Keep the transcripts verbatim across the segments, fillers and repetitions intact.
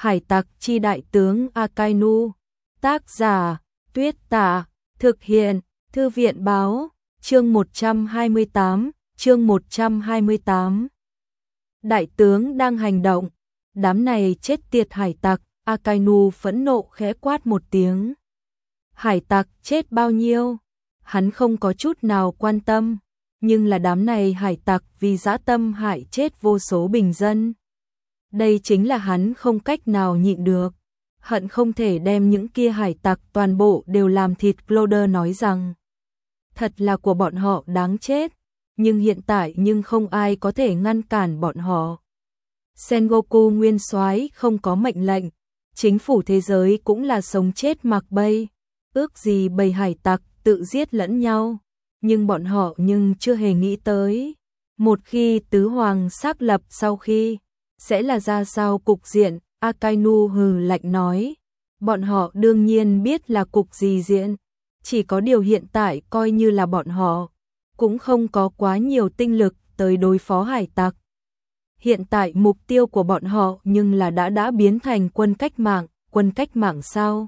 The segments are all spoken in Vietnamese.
Hải tặc chi đại tướng Akainu. Tác giả Tuyết Tả. Thực hiện Thư viện báo. Chương một trăm hai mươi tám. Chương một trăm hai mươi tám. Đại tướng đang hành động. Đám này chết tiệt hải tặc. Akainu phẫn nộ khẽ quát một tiếng. Hải tặc chết bao nhiêu? Hắn không có chút nào quan tâm. Nhưng là đám này hải tặc vì dã tâm hại chết vô số bình dân. Đây chính là hắn không cách nào nhịn được. Hận không thể đem những kia hải tặc toàn bộ đều làm thịt. Cloder nói rằng thật là của bọn họ đáng chết. Nhưng hiện tại nhưng không ai có thể ngăn cản bọn họ. Sengoku nguyên soái không có mệnh lệnh. Chính phủ thế giới cũng là sống chết mặc bay. Ước gì bầy hải tặc tự giết lẫn nhau. Nhưng bọn họ nhưng chưa hề nghĩ tới. Một khi tứ hoàng xác lập sau khi sẽ là ra sao cục diện. Akainu hừ lạnh nói. Bọn họ đương nhiên biết là cục gì diện. Chỉ có điều hiện tại coi như là bọn họ cũng không có quá nhiều tinh lực tới đối phó hải tặc. Hiện tại mục tiêu của bọn họ nhưng là đã đã biến thành quân cách mạng. Quân cách mạng sao?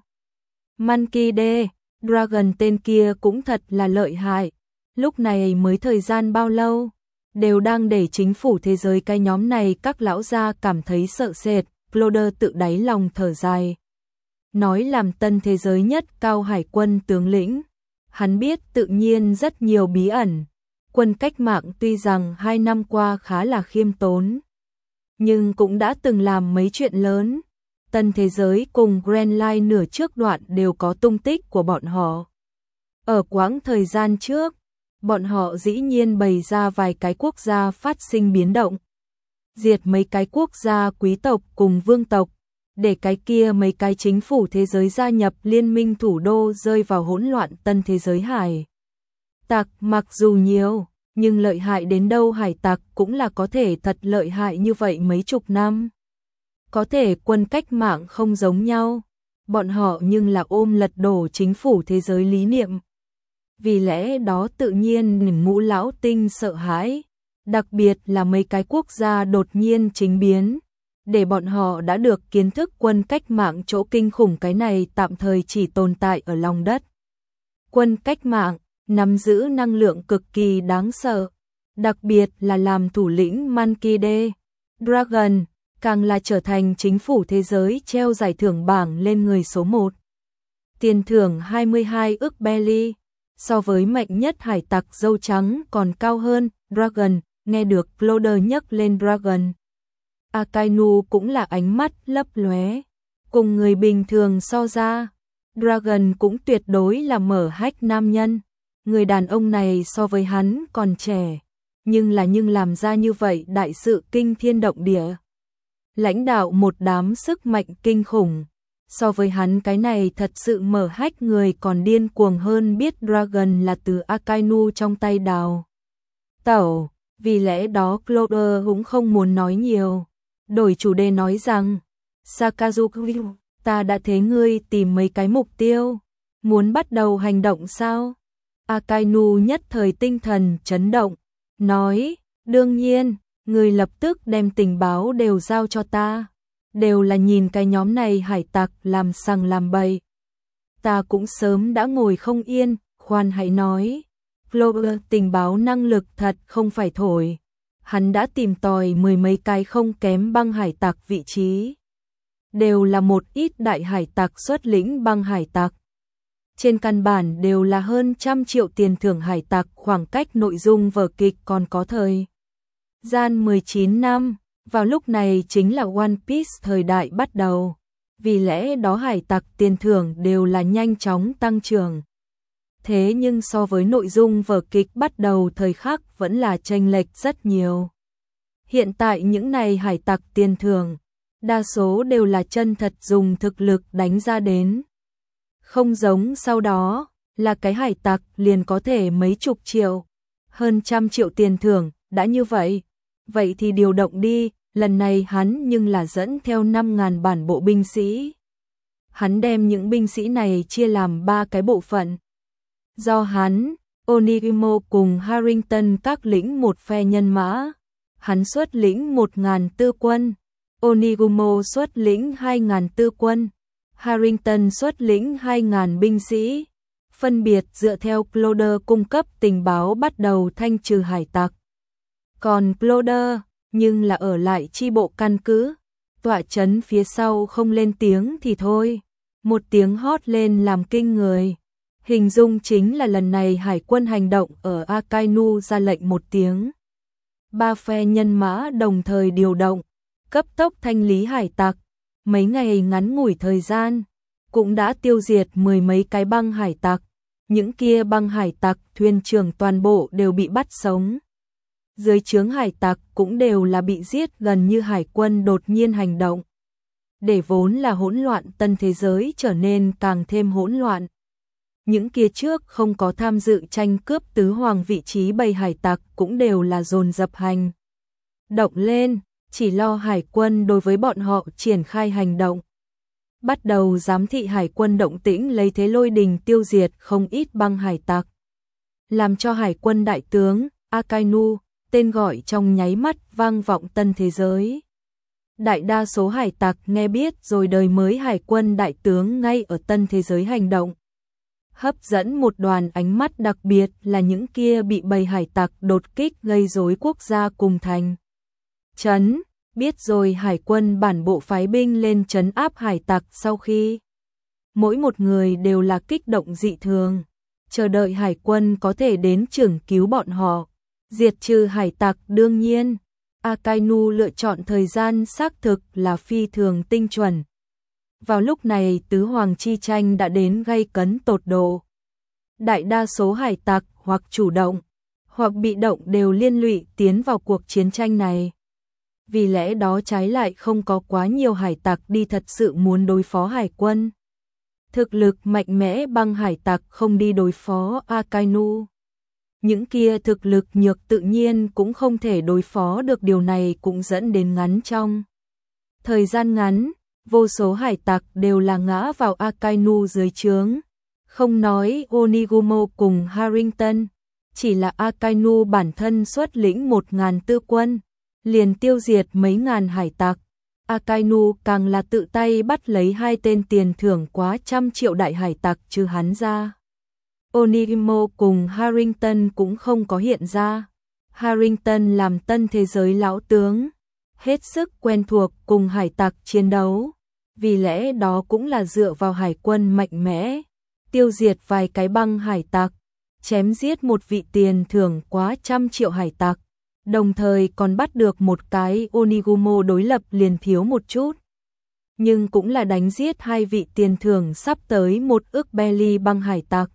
Monkey D. Dragon tên kia cũng thật là lợi hại. Lúc này mới thời gian bao lâu, đều đang để chính phủ thế giới cái nhóm này các lão gia cảm thấy sợ sệt. Cloder tự đáy lòng thở dài. Nói làm tân thế giới nhất cao hải quân tướng lĩnh. Hắn biết tự nhiên rất nhiều bí ẩn. Quân cách mạng tuy rằng hai năm qua khá là khiêm tốn, nhưng cũng đã từng làm mấy chuyện lớn. Tân thế giới cùng Grand Line nửa trước đoạn đều có tung tích của bọn họ. Ở quãng thời gian trước, bọn họ dĩ nhiên bày ra vài cái quốc gia phát sinh biến động. Diệt mấy cái quốc gia quý tộc cùng vương tộc, để cái kia mấy cái chính phủ thế giới gia nhập liên minh thủ đô rơi vào hỗn loạn tân thế giới hải. Tặc mặc dù nhiều, nhưng lợi hại đến đâu hải tặc cũng là có thể thật lợi hại như vậy mấy chục năm. Có thể quân cách mạng không giống nhau, bọn họ nhưng là ôm lật đổ chính phủ thế giới lý niệm. Vì lẽ đó tự nhiên ngũ lão tinh sợ hãi, đặc biệt là mấy cái quốc gia đột nhiên chính biến, để bọn họ đã được kiến thức quân cách mạng chỗ kinh khủng cái này tạm thời chỉ tồn tại ở lòng đất. Quân cách mạng nắm giữ năng lượng cực kỳ đáng sợ, đặc biệt là làm thủ lĩnh Monkey D. Dragon, càng là trở thành chính phủ thế giới treo giải thưởng bảng lên người số một. Tiền thưởng hai mươi hai ức belly, so với mạnh nhất hải tặc dâu trắng còn cao hơn. Dragon, nghe được Cloder nhắc lên Dragon. Akainu cũng là ánh mắt lấp lóe. Cùng người bình thường so ra, Dragon cũng tuyệt đối là mở hách nam nhân. Người đàn ông này so với hắn còn trẻ, nhưng là nhưng làm ra như vậy đại sự kinh thiên động địa. Lãnh đạo một đám sức mạnh kinh khủng. So với hắn cái này thật sự mở hách người còn điên cuồng hơn. Biết Dragon là từ Akainu trong tay đào tẩu, vì lẽ đó Cloder cũng không muốn nói nhiều. Đổi chủ đề nói rằng, Sakazuki, ta đã thế ngươi tìm mấy cái mục tiêu, muốn bắt đầu hành động sao? Akainu nhất thời tinh thần chấn động, nói, đương nhiên, ngươi lập tức đem tình báo đều giao cho ta. Đều là nhìn cái nhóm này hải tặc làm sằng làm bậy. Ta cũng sớm đã ngồi không yên. Khoan hãy nói, Clover tình báo năng lực thật không phải thổi. Hắn đã tìm tòi mười mấy cái không kém băng hải tặc vị trí. Đều là một ít đại hải tặc xuất lĩnh băng hải tặc. Trên căn bản đều là hơn trăm triệu tiền thưởng hải tặc. Khoảng cách nội dung vở kịch còn có thời gian mười chín năm. Vào lúc này chính là One Piece thời đại bắt đầu. Vì lẽ đó hải tặc tiền thưởng đều là nhanh chóng tăng trưởng. Thế nhưng so với nội dung vở kịch bắt đầu thời khắc vẫn là chênh lệch rất nhiều. Hiện tại những này hải tặc tiền thưởng, đa số đều là chân thật dùng thực lực đánh ra đến. Không giống sau đó, là cái hải tặc liền có thể mấy chục triệu, hơn trăm triệu tiền thưởng, đã như vậy. Vậy thì điều động đi, lần này hắn nhưng là dẫn theo năm ngàn bản bộ binh sĩ. Hắn đem những binh sĩ này chia làm ba cái bộ phận. Do hắn, Onigimo cùng Harrington các lĩnh một phe nhân mã. Hắn xuất lĩnh một ngàn tư quân. Onigumo xuất lĩnh hai nghìn tư quân, Harrington xuất lĩnh hai nghìn binh sĩ, phân biệt dựa theo Plodder cung cấp tình báo bắt đầu thanh trừ hải tặc. Còn Plodder, nhưng là ở lại chi bộ căn cứ, tọa trấn phía sau không lên tiếng thì thôi, một tiếng hót lên làm kinh người. Hình dung chính là lần này hải quân hành động ở Akainu ra lệnh một tiếng. Ba phe nhân mã đồng thời điều động, cấp tốc thanh lý hải tặc, mấy ngày ngắn ngủi thời gian, cũng đã tiêu diệt mười mấy cái băng hải tặc, những kia băng hải tặc thuyền trưởng toàn bộ đều bị bắt sống. Dưới trướng hải tặc cũng đều là bị giết gần như hải quân đột nhiên hành động. Để vốn là hỗn loạn tân thế giới trở nên càng thêm hỗn loạn. Những kia trước không có tham dự tranh cướp tứ hoàng vị trí bầy hải tặc cũng đều là dồn dập hành động lên, chỉ lo hải quân đối với bọn họ triển khai hành động. Bắt đầu giám thị hải quân động tĩnh lấy thế lôi đình tiêu diệt không ít băng hải tặc. Làm cho hải quân đại tướng Akainu, tên gọi trong nháy mắt vang vọng tân thế giới. Đại đa số hải tặc nghe biết rồi đời mới hải quân đại tướng ngay ở tân thế giới hành động. Hấp dẫn một đoàn ánh mắt đặc biệt là những kia bị bầy hải tặc đột kích gây rối quốc gia cùng thành trấn, biết rồi hải quân bản bộ phái binh lên trấn áp hải tặc sau khi. Mỗi một người đều là kích động dị thường, chờ đợi hải quân có thể đến trưởng cứu bọn họ, diệt trừ hải tặc đương nhiên. Akainu lựa chọn thời gian xác thực là phi thường tinh chuẩn. Vào lúc này tứ hoàng chi tranh đã đến gay cấn tột độ. Đại đa số hải tặc hoặc chủ động, hoặc bị động đều liên lụy tiến vào cuộc chiến tranh này. Vì lẽ đó trái lại không có quá nhiều hải tặc đi thật sự muốn đối phó hải quân. Thực lực mạnh mẽ băng hải tặc không đi đối phó Akainu. Những kia thực lực nhược tự nhiên cũng không thể đối phó được, điều này cũng dẫn đến ngắn trong thời gian ngắn, vô số hải tặc đều là ngã vào Akainu dưới trướng. Không nói Onigumo cùng Harrington, chỉ là Akainu bản thân xuất lĩnh một ngàn tư quân, liền tiêu diệt mấy ngàn hải tặc. Akainu càng là tự tay bắt lấy hai tên tiền thưởng quá trăm triệu đại hải tặc trừ hắn ra. Onigumo cùng Harrington cũng không có hiện ra. Harrington làm tân thế giới lão tướng, hết sức quen thuộc cùng hải tặc chiến đấu, vì lẽ đó cũng là dựa vào hải quân mạnh mẽ, tiêu diệt vài cái băng hải tặc, chém giết một vị tiền thưởng quá trăm triệu hải tặc, đồng thời còn bắt được một cái Onigumo đối lập liền thiếu một chút. Nhưng cũng là đánh giết hai vị tiền thưởng sắp tới một ức belly băng hải tặc.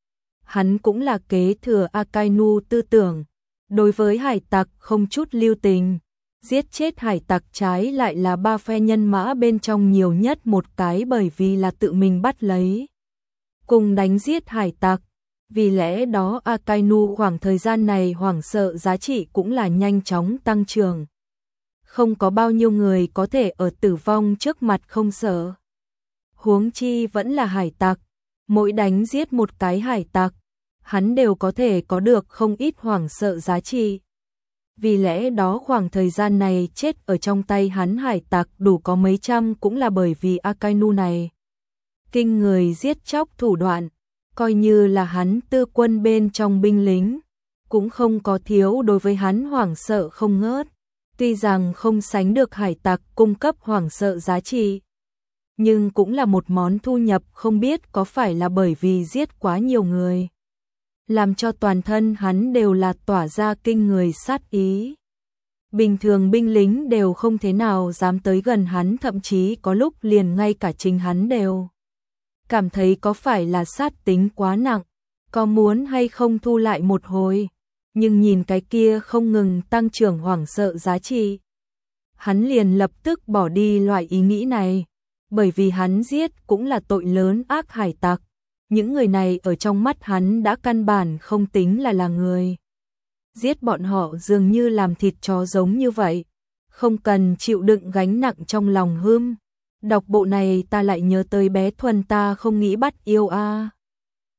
Hắn cũng là kế thừa Akainu tư tưởng, đối với hải tặc không chút lưu tình, giết chết hải tặc trái lại là ba phe nhân mã bên trong nhiều nhất một cái, bởi vì là tự mình bắt lấy cùng đánh giết hải tặc. Vì lẽ đó Akainu khoảng thời gian này hoảng sợ giá trị cũng là nhanh chóng tăng trưởng. Không có bao nhiêu người có thể ở tử vong trước mặt không sợ. Huống chi vẫn là hải tặc, mỗi đánh giết một cái hải tặc, hắn đều có thể có được không ít hoảng sợ giá trị. Vì lẽ đó khoảng thời gian này chết ở trong tay hắn hải tặc đủ có mấy trăm cũng là bởi vì Akainu này. Kinh người giết chóc thủ đoạn, coi như là hắn tư quân bên trong binh lính, cũng không có thiếu đối với hắn hoảng sợ không ngớt. Tuy rằng không sánh được hải tặc cung cấp hoảng sợ giá trị, nhưng cũng là một món thu nhập, không biết có phải là bởi vì giết quá nhiều người, làm cho toàn thân hắn đều là tỏa ra kinh người sát ý. Bình thường binh lính đều không thế nào dám tới gần hắn, thậm chí có lúc liền ngay cả chính hắn đều cảm thấy có phải là sát tính quá nặng, có muốn hay không thu lại một hồi. Nhưng nhìn cái kia không ngừng tăng trưởng hoảng sợ giá trị, hắn liền lập tức bỏ đi loại ý nghĩ này, bởi vì hắn giết cũng là tội lớn ác hải tặc. Những người này ở trong mắt hắn đã căn bản không tính là là người. Giết bọn họ dường như làm thịt chó giống như vậy, không cần chịu đựng gánh nặng trong lòng hưm. Đọc bộ này ta lại nhớ tới bé Thuần, ta không nghĩ bắt yêu a.